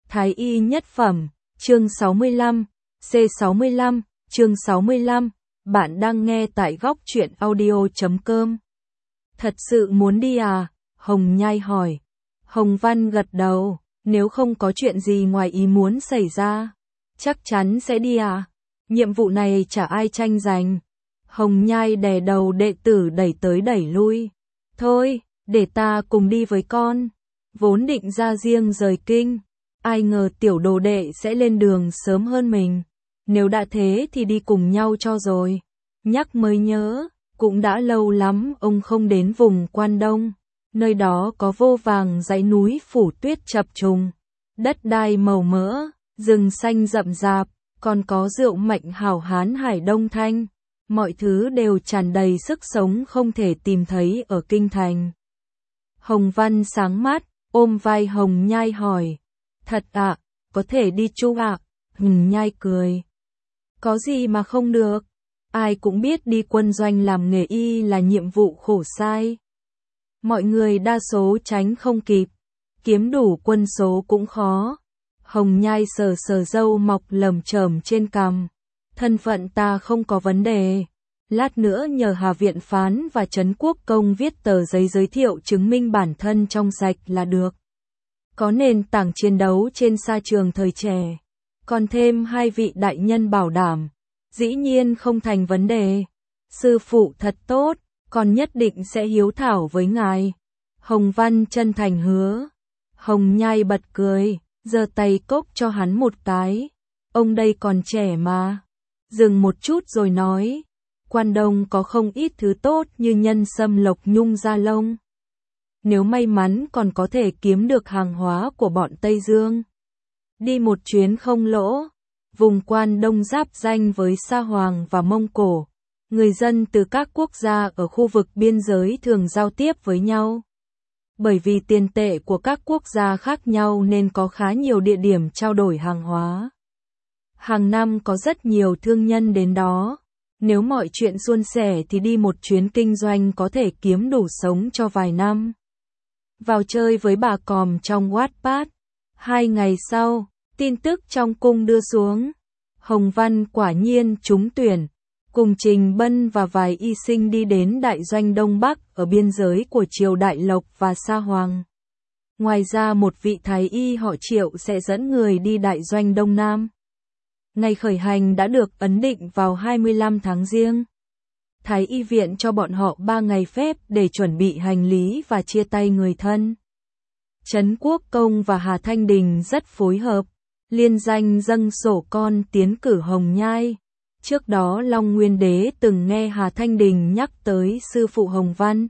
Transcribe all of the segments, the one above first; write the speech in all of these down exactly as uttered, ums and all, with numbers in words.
Thái y nhất phẩm, chương sáu mươi lăm, C sáu mươi lăm, chương sáu mươi lăm, bạn đang nghe tại góc truyện audio chấm com. Thật sự muốn đi à? Hồng Nhai hỏi. Hồng Văn gật đầu, nếu không có chuyện gì ngoài ý muốn xảy ra, chắc chắn sẽ đi à? Nhiệm vụ này chả ai tranh giành. Hồng Nhai đè đầu đệ tử đẩy tới đẩy lui. Thôi, để ta cùng đi với con. Vốn định ra riêng rời kinh, ai ngờ tiểu đồ đệ sẽ lên đường sớm hơn mình. Nếu đã thế thì đi cùng nhau cho rồi. Nhắc mới nhớ, cũng đã lâu lắm ông không đến vùng Quan Đông. Nơi đó có vô vàng dãy núi phủ tuyết chập trùng, đất đai màu mỡ, rừng xanh rậm rạp, còn có rượu mạnh hảo hán Hải Đông Thanh. Mọi thứ đều tràn đầy sức sống không thể tìm thấy ở kinh thành. Hồng Văn sáng mắt, ôm vai Hồng Nhai hỏi. Thật ạ, có thể đi chung ạ? Hồng Nhai cười. Có gì mà không được? Ai cũng biết đi quân doanh làm nghề y là nhiệm vụ khổ sai. Mọi người đa số tránh không kịp, kiếm đủ quân số cũng khó. Hồng Nhai sờ sờ râu mọc lởm chởm trên cằm. Thân phận ta không có vấn đề. Lát nữa nhờ Hà Viện Phán và Trấn Quốc Công viết tờ giấy giới thiệu chứng minh bản thân trong sạch là được. Có nền tảng chiến đấu trên sa trường thời trẻ. Còn thêm hai vị đại nhân bảo đảm. Dĩ nhiên không thành vấn đề. Sư phụ thật tốt, con nhất định sẽ hiếu thảo với ngài. Hồng Văn chân thành hứa. Hồng Nhai bật cười, giơ tay cốc cho hắn một cái. Ông đây còn trẻ mà. Dừng một chút rồi nói. Quan Đông có không ít thứ tốt như nhân sâm lộc nhung da lông. Nếu may mắn còn có thể kiếm được hàng hóa của bọn Tây Dương. Đi một chuyến không lỗ. Vùng Quan Đông giáp ranh với Sa Hoàng và Mông Cổ. Người dân từ các quốc gia ở khu vực biên giới thường giao tiếp với nhau. Bởi vì tiền tệ của các quốc gia khác nhau nên có khá nhiều địa điểm trao đổi hàng hóa. Hàng năm có rất nhiều thương nhân đến đó. Nếu mọi chuyện suôn sẻ thì đi một chuyến kinh doanh có thể kiếm đủ sống cho vài năm. Vào chơi với bà Còm trong Wattpad. Hai ngày sau, tin tức trong cung đưa xuống. Hồng Văn quả nhiên trúng tuyển. Cùng Trình Bân và vài y sinh đi đến đại doanh Đông Bắc ở biên giới của triều Đại Lộc và Sa Hoàng. Ngoài ra một vị thái y họ Triệu sẽ dẫn người đi đại doanh Đông Nam. Ngày khởi hành đã được ấn định vào hai mươi lăm tháng Giêng. Thái y viện cho bọn họ ba ngày phép để chuẩn bị hành lý và chia tay người thân. Trấn Quốc Công và Hà Thanh Đình rất phối hợp, liên danh dâng sổ con tiến cử Hồng Nhai. Trước đó Long Nguyên Đế từng nghe Hà Thanh Đình nhắc tới sư phụ Hồng Văn.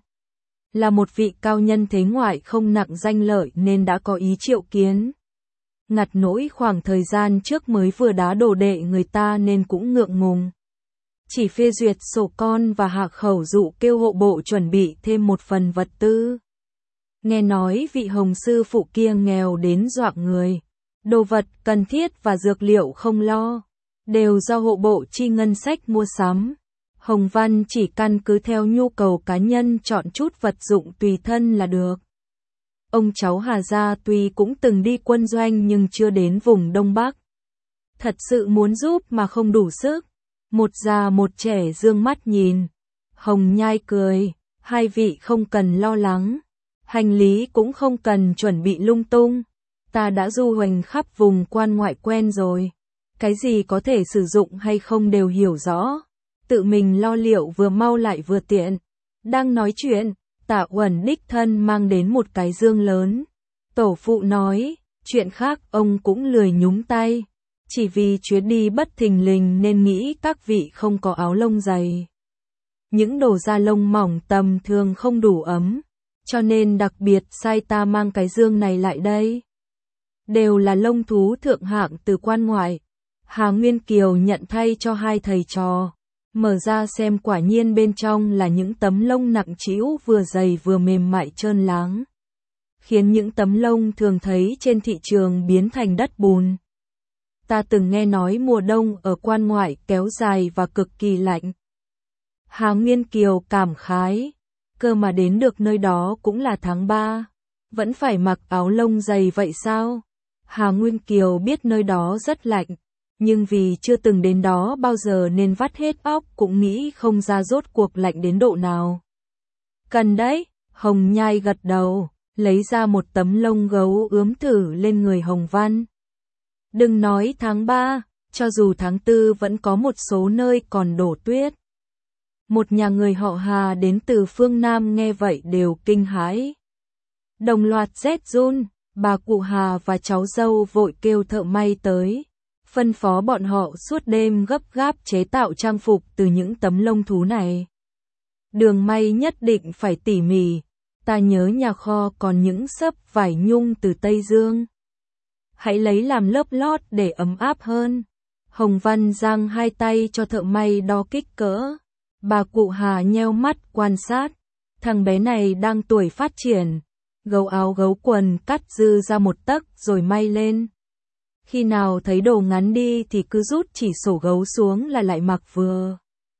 Là một vị cao nhân thế ngoại không nặng danh lợi nên đã có ý triệu kiến. Ngặt nỗi khoảng thời gian trước mới vừa đá đồ đệ người ta nên cũng ngượng ngùng. Chỉ phê duyệt sổ con và hạ khẩu dụ kêu hộ bộ chuẩn bị thêm một phần vật tư. Nghe nói vị Hồng sư phụ kia nghèo đến doạng người. Đồ vật cần thiết và dược liệu không lo. Đều do hộ bộ chi ngân sách mua sắm. Hồng Văn chỉ căn cứ theo nhu cầu cá nhân chọn chút vật dụng tùy thân là được. Ông cháu Hà gia tuy cũng từng đi quân doanh nhưng chưa đến vùng Đông Bắc. Thật sự muốn giúp mà không đủ sức. Một già một trẻ dương mắt nhìn. Hồng Nhai cười, hai vị không cần lo lắng. Hành lý cũng không cần chuẩn bị lung tung. Ta đã du hoành khắp vùng quan ngoại quen rồi. Cái gì có thể sử dụng hay không đều hiểu rõ. Tự mình lo liệu vừa mau lại vừa tiện. Đang nói chuyện, Tạ Uẩn đích thân mang đến một cái dương lớn. Tổ phụ nói, chuyện khác ông cũng lười nhúng tay. Chỉ vì chuyến đi bất thình lình nên nghĩ các vị không có áo lông dày. Những đồ da lông mỏng tầm thường không đủ ấm. Cho nên đặc biệt sai ta mang cái dương này lại đây. Đều là lông thú thượng hạng từ quan ngoại. Hà Nguyên Kiều nhận thay cho hai thầy trò. Mở ra xem quả nhiên bên trong là những tấm lông nặng trĩu vừa dày vừa mềm mại trơn láng. Khiến những tấm lông thường thấy trên thị trường biến thành đất bùn. Ta từng nghe nói mùa đông ở quan ngoại kéo dài và cực kỳ lạnh. Hà Nguyên Kiều cảm khái. Cơ mà đến được nơi đó cũng là tháng ba. Vẫn phải mặc áo lông dày vậy sao? Hà Nguyên Kiều biết nơi đó rất lạnh, nhưng vì chưa từng đến đó bao giờ nên vắt hết óc cũng nghĩ không ra rốt cuộc lạnh đến độ nào. Cần đấy, Hồng Nhai gật đầu, lấy ra một tấm lông gấu ướm thử lên người Hồng Văn. Đừng nói tháng ba, cho dù tháng tư vẫn có một số nơi còn đổ tuyết. Một nhà người họ Hà đến từ phương Nam nghe vậy đều kinh hãi. Đồng loạt rét run, bà cụ Hà và cháu dâu vội kêu thợ may tới, phân phó bọn họ suốt đêm gấp gáp chế tạo trang phục từ những tấm lông thú này. Đường may nhất định phải tỉ mỉ, ta nhớ nhà kho còn những xấp vải nhung từ Tây Dương. Hãy lấy làm lớp lót để ấm áp hơn. Hồng Văn giang hai tay cho thợ may đo kích cỡ. Bà cụ Hà nheo mắt quan sát, thằng bé này đang tuổi phát triển. Gấu áo gấu quần cắt dư ra một tấc rồi may lên. Khi nào thấy đồ ngắn đi thì cứ rút chỉ sổ gấu xuống là lại mặc vừa.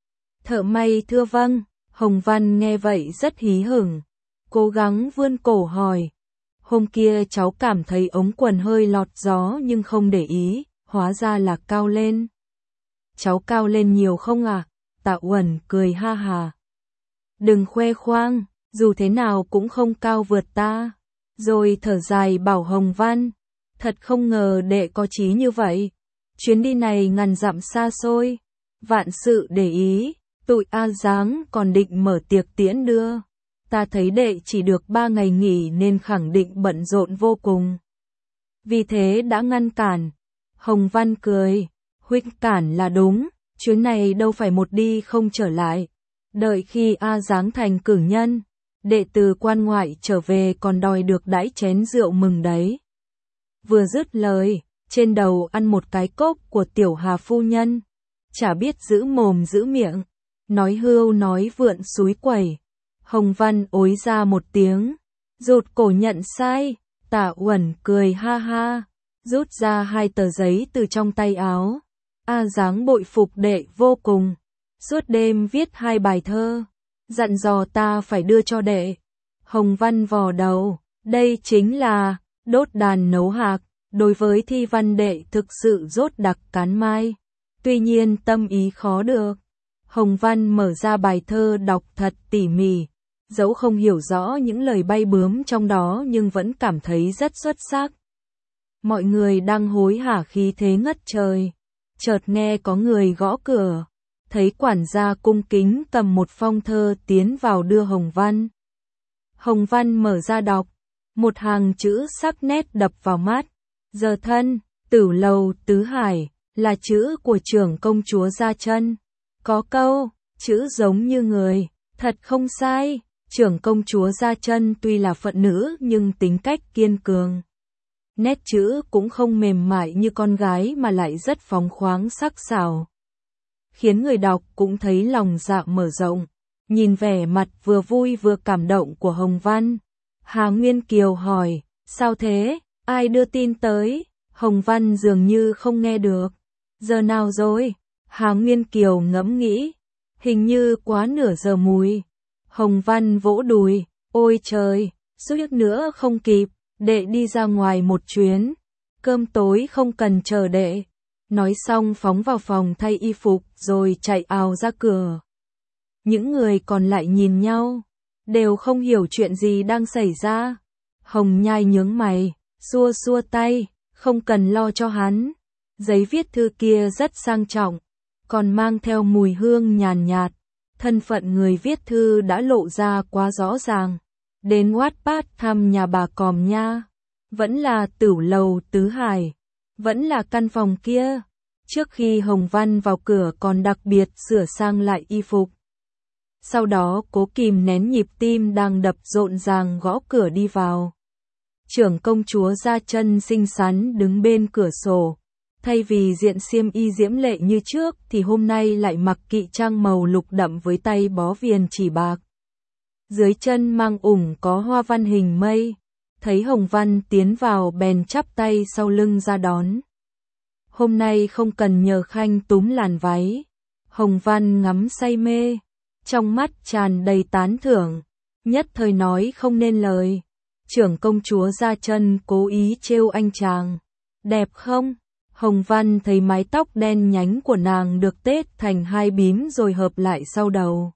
Thợ may thưa vâng, Hồng Văn nghe vậy rất hí hửng, cố gắng vươn cổ hỏi. Hôm kia cháu cảm thấy ống quần hơi lọt gió nhưng không để ý, hóa ra là cao lên. Cháu cao lên nhiều không à? Tạ Uẩn cười ha hà. Đừng khoe khoang, dù thế nào cũng không cao vượt ta. Rồi thở dài bảo Hồng Văn, thật không ngờ đệ có chí như vậy. Chuyến đi này ngàn dặm xa xôi, vạn sự để ý, tụi A Giáng còn định mở tiệc tiễn đưa. Ta thấy đệ chỉ được ba ngày nghỉ nên khẳng định bận rộn vô cùng. Vì thế đã ngăn cản. Hồng Văn cười, huynh cản là đúng, chuyến này đâu phải một đi không trở lại. Đợi khi A Giáng thành cử nhân, đệ từ quan ngoại trở về còn đòi được đãi chén rượu mừng đấy. Vừa dứt lời, trên đầu ăn một cái cốc của tiểu Hà phu nhân. Chả biết giữ mồm giữ miệng, nói hưu nói vượn xúi quẩy. Hồng Văn ối ra một tiếng, rụt cổ nhận sai. Tạ Uẩn cười ha ha, rút ra hai tờ giấy từ trong tay áo. A Giáng bội phục đệ vô cùng, suốt đêm viết hai bài thơ, dặn dò ta phải đưa cho đệ. Hồng Văn vò đầu, đây chính là đốt đàn nấu hạc, đối với thi văn đệ thực sự rốt đặc cán mai. Tuy nhiên tâm ý khó được. Hồng Văn mở ra bài thơ đọc thật tỉ mỉ, dẫu không hiểu rõ những lời bay bướm trong đó nhưng vẫn cảm thấy rất xuất sắc. Mọi người đang hối hả khí thế ngất trời, chợt nghe có người gõ cửa, thấy quản gia cung kính cầm một phong thơ tiến vào đưa Hồng Văn. Hồng Văn mở ra đọc, một hàng chữ sắc nét đập vào mắt, giờ thân, Tử Lầu Tứ Hải, là chữ của trưởng công chúa Gia Chân. Có câu, chữ giống như người, thật không sai, trưởng công chúa Gia Chân tuy là phận nữ nhưng tính cách kiên cường. Nét chữ cũng không mềm mại như con gái mà lại rất phóng khoáng sắc sảo, khiến người đọc cũng thấy lòng dạ mở rộng. Nhìn vẻ mặt vừa vui vừa cảm động của Hồng Văn, Hà Nguyên Kiều hỏi, sao thế, ai đưa tin tới? Hồng Văn dường như không nghe được. Giờ nào rồi? Hà Nguyên Kiều ngẫm nghĩ, hình như quá nửa giờ mùi. Hồng Văn vỗ đùi, ôi trời, suýt nữa không kịp, đệ đi ra ngoài một chuyến, cơm tối không cần chờ đệ. Nói xong phóng vào phòng thay y phục rồi chạy ào ra cửa. Những người còn lại nhìn nhau, đều không hiểu chuyện gì đang xảy ra. Hồng Nhai nhướng mày, xua xua tay, không cần lo cho hắn. Giấy viết thư kia rất sang trọng, còn mang theo mùi hương nhàn nhạt. Thân phận người viết thư đã lộ ra quá rõ ràng. Đến Wattpad thăm nhà bà Còm nha. Vẫn là Tử Lầu Tứ Hải. Vẫn là căn phòng kia. Trước khi Hồng Văn vào cửa còn đặc biệt sửa sang lại y phục. Sau đó cố kìm nén nhịp tim đang đập rộn ràng gõ cửa đi vào. Trưởng công chúa Gia Chân xinh xắn đứng bên cửa sổ. Thay vì diện xiêm y diễm lệ như trước thì hôm nay lại mặc kỵ trang màu lục đậm với tay bó viền chỉ bạc. Dưới chân mang ủng có hoa văn hình mây. Thấy Hồng Văn tiến vào bèn chắp tay sau lưng ra đón. Hôm nay không cần nhờ khanh túm làn váy. Hồng Văn ngắm say mê, trong mắt tràn đầy tán thưởng, nhất thời nói không nên lời. Trưởng công chúa Gia Chân cố ý trêu anh chàng. Đẹp không? Hồng Văn thấy mái tóc đen nhánh của nàng được tết thành hai bím rồi hợp lại sau đầu,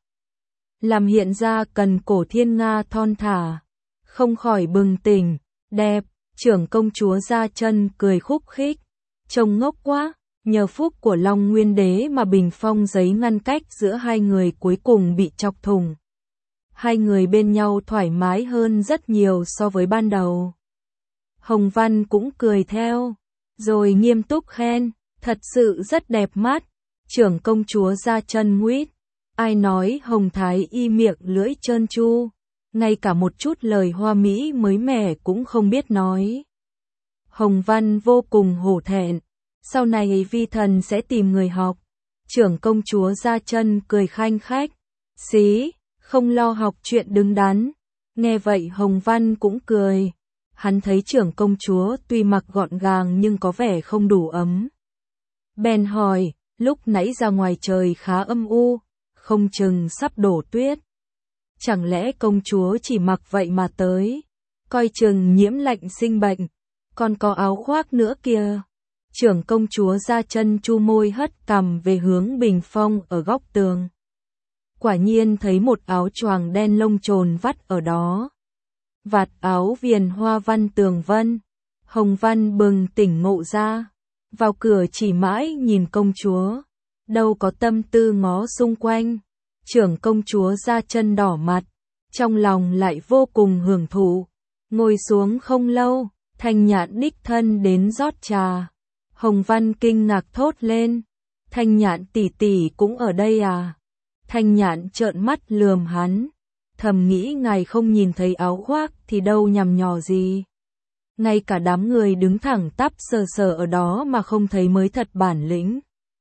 làm hiện ra cần cổ thiên nga thon thả, không khỏi bừng tỉnh. Đẹp. Trưởng công chúa Gia Chân cười khúc khích, trông ngốc quá. Nhờ phúc của Long Nguyên Đế mà bình phong giấy ngăn cách giữa hai người cuối cùng bị chọc thủng. Hai người bên nhau thoải mái hơn rất nhiều so với ban đầu. Hồng Văn cũng cười theo, rồi nghiêm túc khen, thật sự rất đẹp mắt. Trưởng công chúa Gia Chân nguyết, ai nói Hồng Thái Y miệng lưỡi trơn tru, ngay cả một chút lời hoa mỹ mới mẻ cũng không biết nói. Hồng Văn vô cùng hổ thẹn, sau này vi thần sẽ tìm người học. Trưởng công chúa Gia Chân cười khanh khách, xí, không lo học chuyện đứng đắn. Nghe vậy Hồng Văn cũng cười, hắn thấy trưởng công chúa tuy mặc gọn gàng nhưng có vẻ không đủ ấm. Bèn hỏi, lúc nãy ra ngoài trời khá âm u, không chừng sắp đổ tuyết. Chẳng lẽ công chúa chỉ mặc vậy mà tới, coi chừng nhiễm lạnh sinh bệnh, còn có áo khoác nữa kìa. Trưởng công chúa Gia Chân chu môi hất cằm về hướng bình phong ở góc tường. Quả nhiên thấy một áo choàng đen lông trồn vắt ở đó. Vạt áo viền hoa văn tường vân. Hồng Văn bừng tỉnh ngộ ra, vào cửa chỉ mãi nhìn công chúa, đâu có tâm tư ngó xung quanh. Trưởng công chúa Gia Chân đỏ mặt, trong lòng lại vô cùng hưởng thụ. Ngồi xuống không lâu, Thanh Nhạn đích thân đến rót trà. Hồng Văn kinh ngạc thốt lên, Thanh Nhạn tỷ tỷ cũng ở đây à? Thanh Nhạn trợn mắt lườm hắn, thầm nghĩ ngài không nhìn thấy áo khoác thì đâu nhằm nhò gì. Ngay cả đám người đứng thẳng tắp sờ sờ ở đó mà không thấy mới thật bản lĩnh.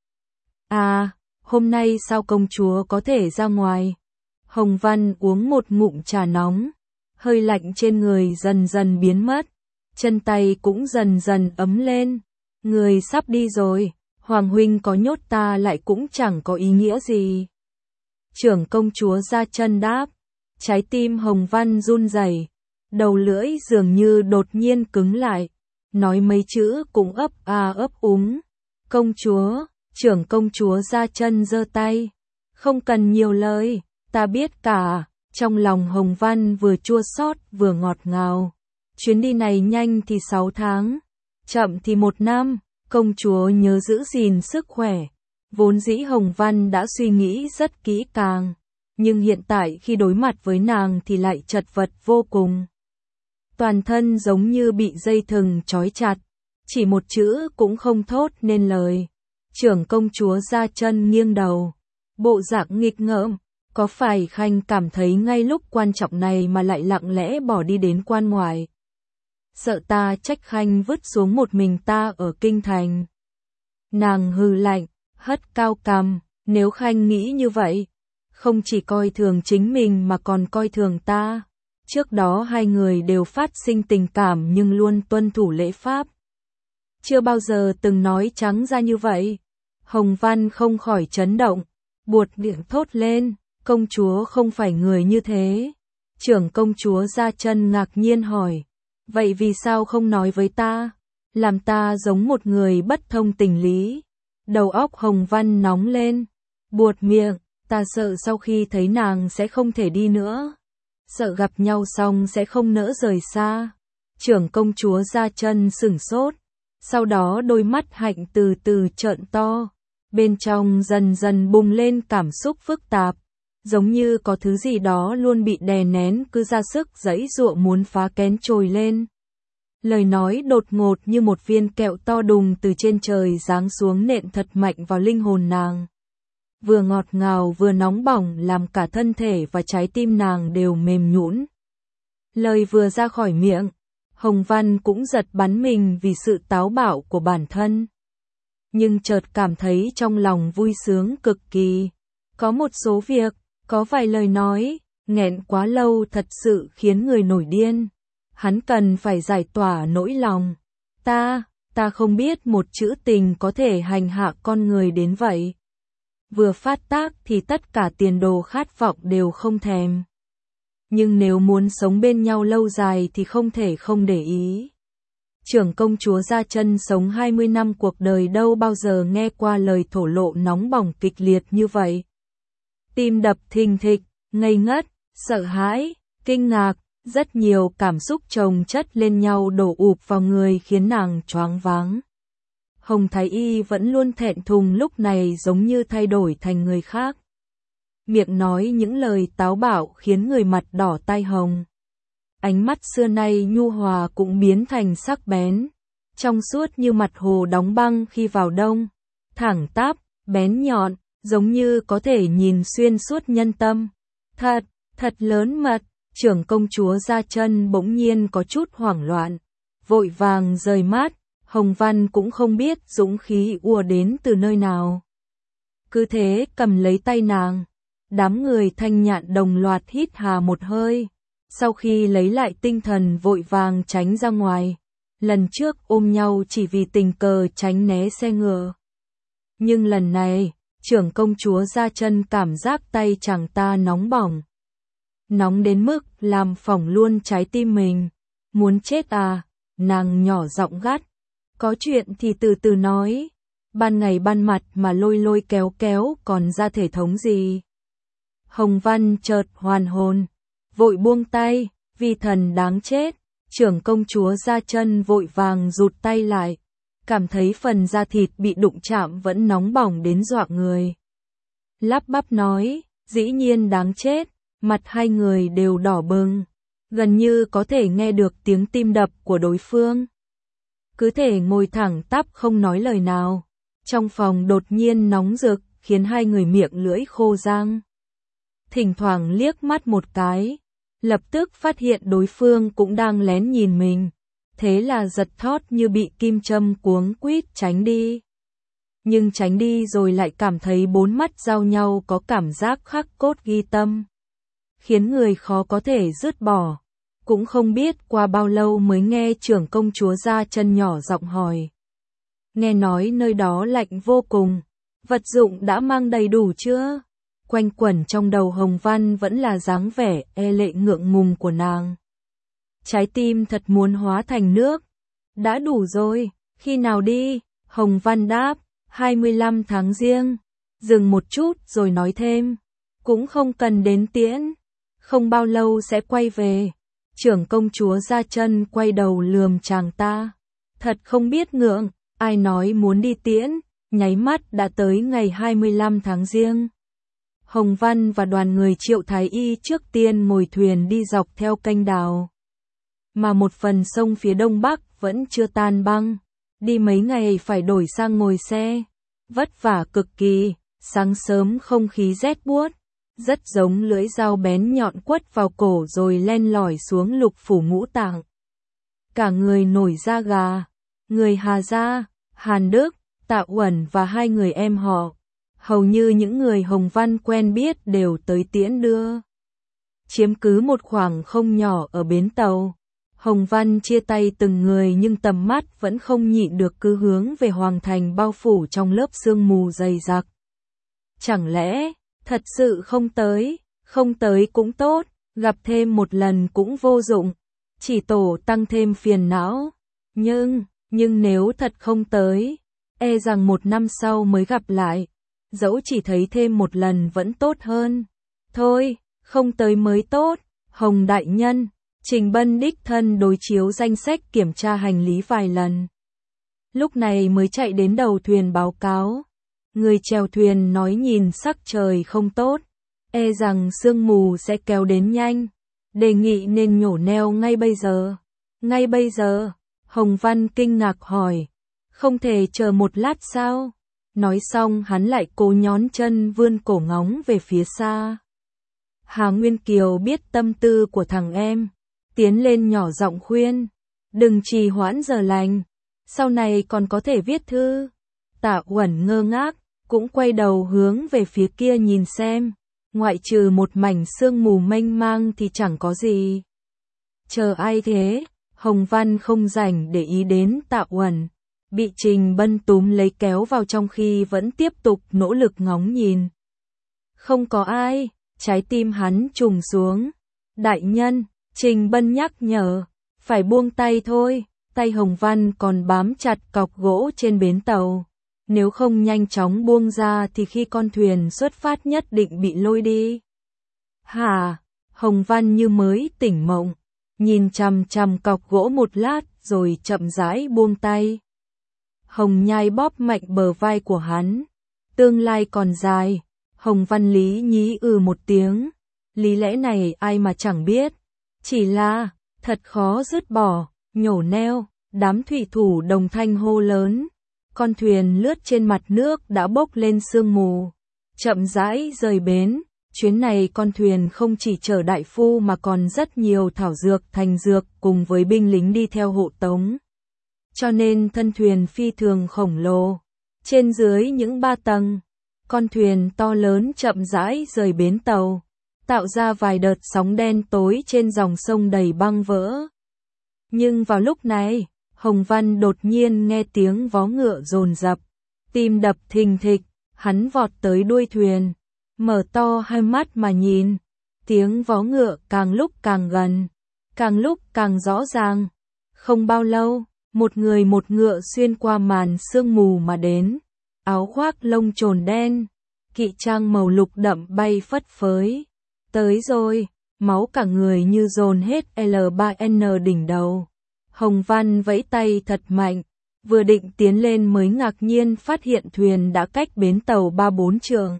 À, hôm nay sao công chúa có thể ra ngoài? Hồng Văn uống một ngụm trà nóng, hơi lạnh trên người dần dần biến mất, chân tay cũng dần dần ấm lên. Người sắp đi rồi, Hoàng huynh có nhốt ta lại cũng chẳng có ý nghĩa gì. Trưởng công chúa Gia Chân đáp, trái tim Hồng Văn run rẩy, đầu lưỡi dường như đột nhiên cứng lại, nói mấy chữ cũng ấp a ấp úng. Công chúa, trưởng công chúa Gia Chân giơ tay, không cần nhiều lời, ta biết cả. Trong lòng Hồng Văn vừa chua xót vừa ngọt ngào. Chuyến đi này nhanh thì sáu tháng, chậm thì một năm, công chúa nhớ giữ gìn sức khỏe. Vốn dĩ Hồng Văn đã suy nghĩ rất kỹ càng, nhưng hiện tại khi đối mặt với nàng thì lại chật vật vô cùng. Toàn thân giống như bị dây thừng trói chặt, chỉ một chữ cũng không thốt nên lời. Trưởng công chúa Gia Chân nghiêng đầu, bộ dạng nghịch ngợm, có phải Khanh cảm thấy ngay lúc quan trọng này mà lại lặng lẽ bỏ đi đến quan ngoại? Sợ ta trách Khanh vứt xuống một mình ta ở kinh thành. Nàng hừ lạnh, hất cao cằm, nếu Khanh nghĩ như vậy, không chỉ coi thường chính mình mà còn coi thường ta. Trước đó hai người đều phát sinh tình cảm nhưng luôn tuân thủ lễ pháp. Chưa bao giờ từng nói trắng ra như vậy. Hồng Văn không khỏi chấn động, buột miệng thốt lên, công chúa không phải người như thế. Trưởng công chúa Gia Chân ngạc nhiên hỏi, vậy vì sao không nói với ta, làm ta giống một người bất thông tình lý. Đầu óc Hồng Văn nóng lên, buột miệng, ta sợ sau khi thấy nàng sẽ không thể đi nữa, sợ gặp nhau xong sẽ không nỡ rời xa. Trưởng công chúa Gia Chân sửng sốt, sau đó đôi mắt hạnh từ từ trợn to, bên trong dần dần bùng lên cảm xúc phức tạp, giống như có thứ gì đó luôn bị đè nén cứ ra sức giãy giụa muốn phá kén trồi lên. Lời nói đột ngột như một viên kẹo to đùng từ trên trời giáng xuống nện thật mạnh vào linh hồn nàng. Vừa ngọt ngào vừa nóng bỏng làm cả thân thể và trái tim nàng đều mềm nhũn. Lời vừa ra khỏi miệng, Hồng Văn cũng giật bắn mình vì sự táo bạo của bản thân. Nhưng chợt cảm thấy trong lòng vui sướng cực kỳ. Có một số việc, có vài lời nói, nghẹn quá lâu thật sự khiến người nổi điên. Hắn cần phải giải tỏa nỗi lòng. Ta, ta không biết một chữ tình có thể hành hạ con người đến vậy. Vừa phát tác thì tất cả tiền đồ khát vọng đều không thèm. Nhưng nếu muốn sống bên nhau lâu dài thì không thể không để ý. Trưởng công chúa Gia Chân sống hai mươi năm cuộc đời đâu bao giờ nghe qua lời thổ lộ nóng bỏng kịch liệt như vậy. Tim đập thình thịch, ngây ngất, sợ hãi, kinh ngạc, rất nhiều cảm xúc chồng chất lên nhau đổ ụp vào người khiến nàng choáng váng. Hồng Thái Y vẫn luôn thẹn thùng lúc này giống như thay đổi thành người khác. Miệng nói những lời táo bạo khiến người mặt đỏ tai hồng. Ánh mắt xưa nay nhu hòa cũng biến thành sắc bén, trong suốt như mặt hồ đóng băng khi vào đông, thẳng tắp, bén nhọn, giống như có thể nhìn xuyên suốt nhân tâm. Thật, thật lớn mật, trưởng công chúa Gia Chân bỗng nhiên có chút hoảng loạn, vội vàng rời mắt, Hồng Văn cũng không biết dũng khí ùa đến từ nơi nào. Cứ thế cầm lấy tay nàng, đám người Thanh Nhạn đồng loạt hít hà một hơi. Sau khi lấy lại tinh thần vội vàng tránh ra ngoài, lần trước ôm nhau chỉ vì tình cờ tránh né xe ngựa. Nhưng lần này, trưởng công chúa Gia Chân cảm giác tay chàng ta nóng bỏng. Nóng đến mức làm phỏng luôn trái tim mình. Muốn chết à, nàng nhỏ giọng gắt. Có chuyện thì từ từ nói, ban ngày ban mặt mà lôi lôi kéo kéo còn ra thể thống gì. Hồng Văn chợt hoàn hồn. Vội buông tay, vi thần đáng chết, trưởng công chúa Gia Chân vội vàng rụt tay lại, cảm thấy phần da thịt bị đụng chạm vẫn nóng bỏng đến dọa người. Lắp bắp nói, dĩ nhiên đáng chết, mặt hai người đều đỏ bừng, gần như có thể nghe được tiếng tim đập của đối phương. Cứ thể ngồi thẳng tắp không nói lời nào, trong phòng đột nhiên nóng rực khiến hai người miệng lưỡi khô răng. Thỉnh thoảng liếc mắt một cái, lập tức phát hiện đối phương cũng đang lén nhìn mình, thế là giật thót như bị kim châm cuống quýt tránh đi. Nhưng tránh đi rồi lại cảm thấy bốn mắt giao nhau có cảm giác khắc cốt ghi tâm, khiến người khó có thể dứt bỏ. Cũng không biết qua bao lâu mới nghe trưởng công chúa Gia Chân nhỏ giọng hỏi. Nghe nói nơi đó lạnh vô cùng, vật dụng đã mang đầy đủ chưa? Quanh quẩn trong đầu Hồng Văn vẫn là dáng vẻ e lệ ngượng ngùng của nàng. Trái tim thật muốn hóa thành nước. Đã đủ rồi, khi nào đi? Hồng Văn đáp, hai mươi lăm tháng Giêng. Dừng một chút rồi nói thêm, cũng không cần đến tiễn, không bao lâu sẽ quay về. Trưởng công chúa Gia Chân quay đầu lườm chàng ta. Thật không biết ngượng, ai nói muốn đi tiễn, nháy mắt đã tới ngày hai mươi lăm tháng Giêng. Hồng Văn và đoàn người Triệu Thái Y trước tiên ngồi thuyền đi dọc theo kênh đào. Mà một phần sông phía đông bắc vẫn chưa tan băng. Đi mấy ngày phải đổi sang ngồi xe. Vất vả cực kỳ, sáng sớm không khí rét buốt. Rất giống lưỡi dao bén nhọn quất vào cổ rồi len lỏi xuống lục phủ ngũ tạng. Cả người nổi da gà. Người Hà Gia, Hàn Đức, Tạ Uẩn và hai người em họ. Hầu như những người Hồng Văn quen biết đều tới tiễn đưa. Chiếm cứ một khoảng không nhỏ ở bến tàu. Hồng Văn chia tay từng người nhưng tầm mắt vẫn không nhịn được cứ hướng về Hoàng Thành bao phủ trong lớp sương mù dày đặc. Chẳng lẽ, thật sự không tới, không tới cũng tốt, gặp thêm một lần cũng vô dụng, chỉ tổ tăng thêm phiền não. Nhưng, nhưng nếu thật không tới, e rằng một năm sau mới gặp lại. Dẫu chỉ thấy thêm một lần vẫn tốt hơn. Thôi, không tới mới tốt. Hồng đại nhân, Trình Bân đích thân đối chiếu danh sách kiểm tra hành lý vài lần. Lúc này mới chạy đến đầu thuyền báo cáo. Người chèo thuyền nói nhìn sắc trời không tốt, e rằng sương mù sẽ kéo đến nhanh. Đề nghị nên nhổ neo ngay bây giờ. Ngay bây giờ, Hồng Văn kinh ngạc hỏi. Không thể chờ một lát sao? Nói xong hắn lại cố nhón chân vươn cổ ngóng về phía xa. Hà Nguyên Kiều biết tâm tư của thằng em, tiến lên nhỏ giọng khuyên, đừng trì hoãn giờ lành, sau này còn có thể viết thư. Tạ Uẩn ngơ ngác, cũng quay đầu hướng về phía kia nhìn xem, ngoại trừ một mảnh sương mù mênh mang thì chẳng có gì. Chờ ai thế? Hồng Văn không rảnh để ý đến Tạ Uẩn. Bị Trình Bân túm lấy kéo vào trong khi vẫn tiếp tục nỗ lực ngóng nhìn. Không có ai, trái tim hắn trùng xuống. Đại nhân, Trình Bân nhắc nhở, phải buông tay thôi, tay Hồng Văn còn bám chặt cọc gỗ trên bến tàu. Nếu không nhanh chóng buông ra thì khi con thuyền xuất phát nhất định bị lôi đi. Hả? Hồng Văn như mới tỉnh mộng, nhìn chằm chằm cọc gỗ một lát rồi chậm rãi buông tay. Hồng Nhai bóp mạnh bờ vai của hắn. Tương lai còn dài. Hồng Văn lý nhí ừ một tiếng. Lý lẽ này ai mà chẳng biết. Chỉ là, thật khó dứt bỏ, nhổ neo, đám thủy thủ đồng thanh hô lớn. Con thuyền lướt trên mặt nước đã bốc lên sương mù. Chậm rãi rời bến. Chuyến này con thuyền không chỉ chở đại phu mà còn rất nhiều thảo dược thành dược cùng với binh lính đi theo hộ tống. Cho nên thân thuyền phi thường khổng lồ. Trên dưới những ba tầng, con thuyền to lớn chậm rãi rời bến tàu, tạo ra vài đợt sóng đen tối trên dòng sông đầy băng vỡ. Nhưng vào lúc này, Hồng Văn đột nhiên nghe tiếng vó ngựa dồn dập, tim đập thình thịch, hắn vọt tới đuôi thuyền, mở to hai mắt mà nhìn, tiếng vó ngựa càng lúc càng gần, càng lúc càng rõ ràng. Không bao lâu, một người một ngựa xuyên qua màn sương mù mà đến, áo khoác lông trồn đen, kỵ trang màu lục đậm bay phất phới. Tới rồi, máu cả người như dồn hết L ba N đỉnh đầu. Hồng Văn vẫy tay thật mạnh, vừa định tiến lên mới ngạc nhiên phát hiện thuyền đã cách bến tàu ba bốn trượng.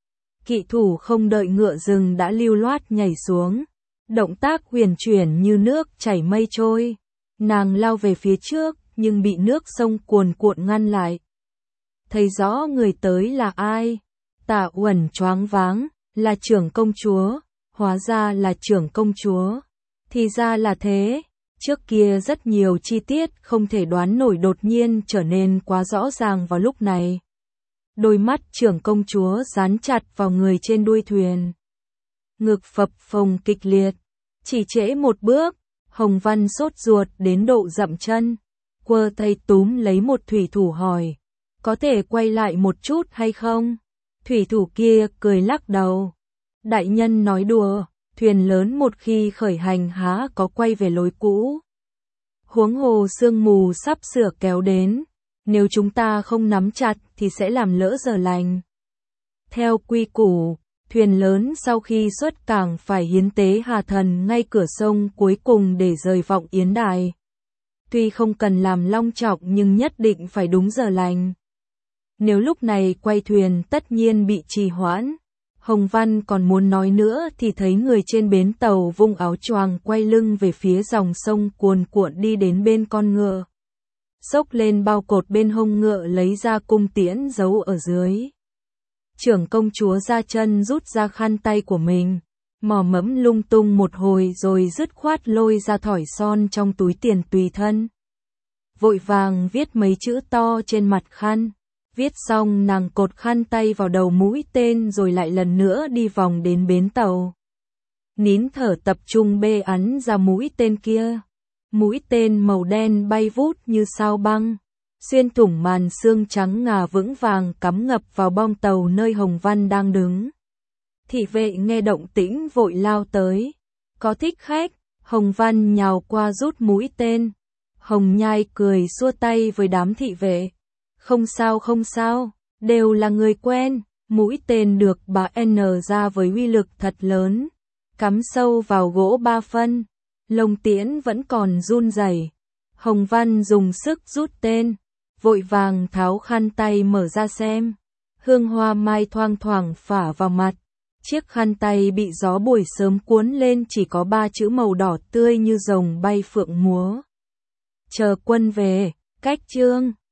Kỵ thủ không đợi ngựa dừng đã lưu loát nhảy xuống, động tác huyền chuyển như nước chảy mây trôi. Nàng lao về phía trước, nhưng bị nước sông cuồn cuộn ngăn lại. Thấy rõ người tới là ai? Tạ Uẩn choáng váng, là trưởng công chúa, hóa ra là trưởng công chúa. Thì ra là thế, trước kia rất nhiều chi tiết không thể đoán nổi đột nhiên trở nên quá rõ ràng vào lúc này. Đôi mắt trưởng công chúa dán chặt vào người trên đuôi thuyền. Ngực phập phồng kịch liệt, chỉ trễ một bước, Hồng Văn sốt ruột đến độ dậm chân, quơ tay túm lấy một thủy thủ hỏi, có thể quay lại một chút hay không? Thủy thủ kia cười lắc đầu. Đại nhân nói đùa, thuyền lớn một khi khởi hành há có quay về lối cũ. Huống hồ sương mù sắp sửa kéo đến, nếu chúng ta không nắm chặt thì sẽ làm lỡ giờ lành. Theo quy củ, thuyền lớn sau khi xuất cảng phải hiến tế Hà Thần ngay cửa sông cuối cùng để rời vọng yến đài. Tuy không cần làm long trọng nhưng nhất định phải đúng giờ lành. Nếu lúc này quay thuyền tất nhiên bị trì hoãn. Hồng Văn còn muốn nói nữa thì thấy người trên bến tàu vung áo choàng quay lưng về phía dòng sông cuồn cuộn đi đến bên con ngựa. Xốc lên bao cột bên hông ngựa lấy ra cung tiễn giấu ở dưới. Trưởng công chúa ra chân rút ra khăn tay của mình, mò mẫm lung tung một hồi rồi dứt khoát lôi ra thỏi son trong túi tiền tùy thân. Vội vàng viết mấy chữ to trên mặt khăn. Viết xong nàng cột khăn tay vào đầu mũi tên rồi lại lần nữa đi vòng đến bến tàu. Nín thở tập trung bê ắn ra mũi tên kia. Mũi tên màu đen bay vút như sao băng, xuyên thủng màn sương trắng ngà vững vàng cắm ngập vào bong tàu nơi Hồng Văn đang đứng. Thị vệ nghe động tĩnh vội lao tới. Có thích khách, Hồng Văn nhào qua rút mũi tên. Hồng Nhai cười xua tay với đám thị vệ. Không sao không sao, đều là người quen. Mũi tên được bà N ra với uy lực thật lớn, cắm sâu vào gỗ ba phân. Lồng tiễn vẫn còn run rẩy. Hồng Văn dùng sức rút tên, vội vàng tháo khăn tay mở ra xem. Hương hoa mai thoang thoảng phả vào mặt. Chiếc khăn tay bị gió buổi sớm cuốn lên chỉ có ba chữ màu đỏ tươi như rồng bay phượng múa. Chờ quân về, cách chương.